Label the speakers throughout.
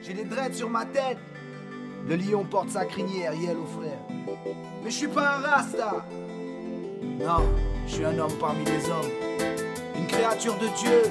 Speaker 1: J'ai des dreads sur ma tête. Le lion porte sa crinière, yellow frère. Mais je suis pas un rasta. Non, je suis un homme parmi les hommes. Une créature de Dieu.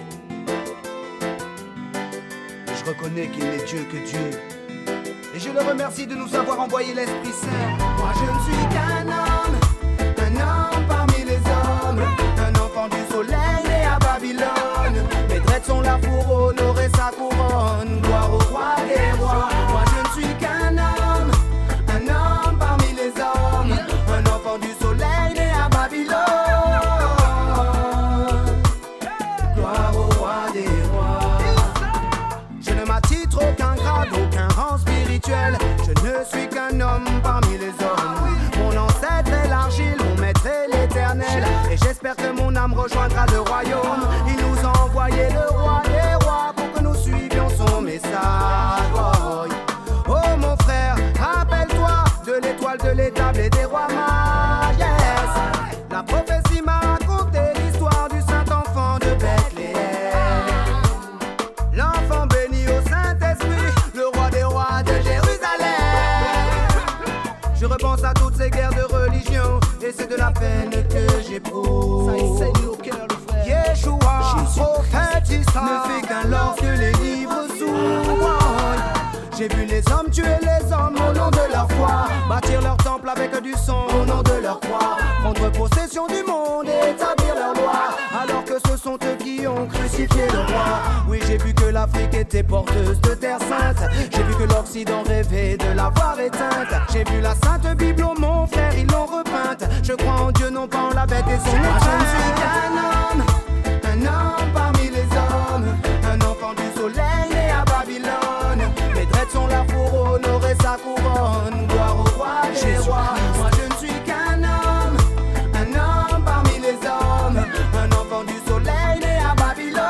Speaker 1: Et je reconnais qu'il n'est Dieu que Dieu. Et je le remercie de nous avoir envoyé l'Esprit Saint. Moi je ne suis qu'un homme parmi les hommes. Un enfant du soleil né à Babylone. Mes dreads sont là pour honorer sa couronne. Gloire au roi des rois. Moi je ne suis qu'un homme parmi les hommes. Un enfant du soleil né à Babylone. Gloire au roi des rois. Je ne m'attitre aucun grade, aucun rang spirituel. Je ne suis qu'un homme parmi les hommes. Mon ancêtre est l'argile, mon maître est l'éternel. Et j'espère que mon âme rejoindra le royaume. Il nous a envoyé le roi des rois pour que nous suivions son message. Oh mon frère, rappelle-toi de l'étoile de l'étable et des rois mages. Yes. La prophétie m'a raconté l'histoire du saint enfant de Bethléem. L'enfant béni au Saint-Esprit, le roi des rois de Jérusalem. Je repense à toutes ces guerres de religion, et c'est de la peine que j'éprouve. Ça enseigne au cœur, le frère. Yeshua, prophète Issa, ne fait qu'un lorsque les livres s'ouvrent. J'ai vu les hommes tuer les hommes au nom de leur foi, bâtir leur temple avec du sang au nom de leur croix, prendre possession du monde et établir leur loi, alors que ce sont eux qui ont crucifié le roi. Oui, j'ai vu que l'Afrique était porteuse de terre sainte. J'ai vu que l'Occident rêvait de l'avoir éteinte. J'ai vu la sainte Bible, oh mon frère, ils l'ont repeinte. Je crois en Dieu, non pas en la bête et son étreinte. Je ne suis qu'un homme parmi les hommes. Un enfant du soleil né à Babylone. Mes dreads sont là pour honorer sa couronne. Gloire au roi des rois. Moi je ne suis qu'un homme parmi les hommes. Un enfant du soleil né à Babylone.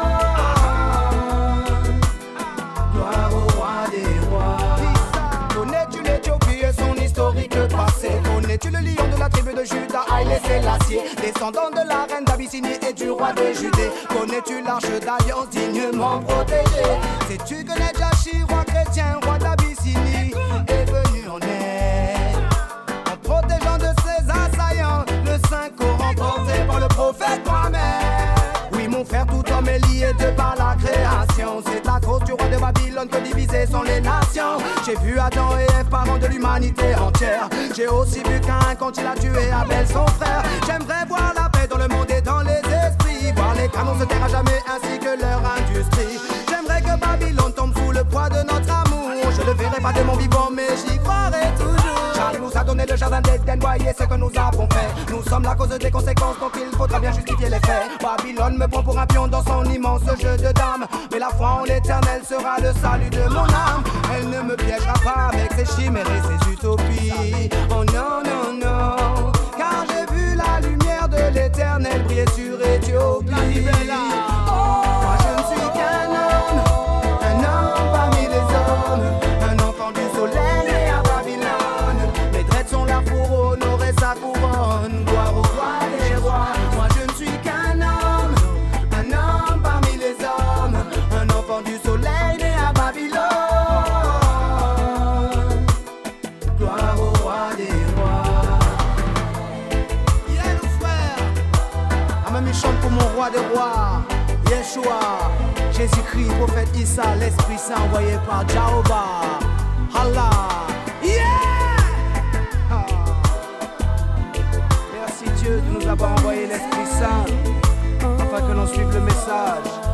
Speaker 1: Gloire au roi des rois. Connais-tu l'Éthiopie et son historique passé? Connais-tu le lion de la tribu de Juda, Haïlé Sélassié, descendant de la reine d'Abyssinie et du roi de Judée? Connais-tu l'arche d'alliance dignement protégée? Sais-tu que Nedjachi, roi chrétien, roi d'Abyssinie, est venu en aide en protégeant de ses assaillants le Saint Coran porté par le prophète Mohammed? Oui mon frère, tout homme est lié de par la création. C'est à cause du roi de Babylone que divisées sont les nations. J'ai vu Adam et Ève, parents de l'humanité entière. J'ai aussi vu Caïn quand il a tué Abel son frère. J'aimerais voir la paix dans le monde et dans les esprits, voir les canons se taire à jamais ainsi que leur industrie. J'aimerais que Babylone tombe sous le poids de notre amour. Je le verrai pas de mon vivant mais j'y croirai toujours. Charles nous a donné le jardin d'Éden, voyez ce que nous avons fait. Nous sommes la cause des conséquences donc il faudra bien justifier les faits. Babylone me prend pour un pion dans son immense jeu de dames, mais la foi en l'éternel sera le salut de mon âme. Elle ne me piégera pas avec ses chimères et ses utopies. Oh non, non, non, car j'ai vu la lumière de l'éternel briller sur Éthiopie. Moi je ne suis qu'un homme parmi les hommes. Un enfant du soleil né à Babylone. Mes dreads sont là pour honorer sa couronne. Gloire au roi des rois. Moi je ne suis qu'un homme parmi les hommes. Un enfant du soleil né à Babylone. Gloire au roi des rois. Yeah, nos frères. Ah, même il chante pour mon roi des rois, Yeshua, Jésus-Christ, prophète Issa, l'Esprit Saint envoyé par Jahoba. Allah. Yeah! Ah. Merci Dieu de nous avoir envoyé l'Esprit Saint afin que l'on suive le message.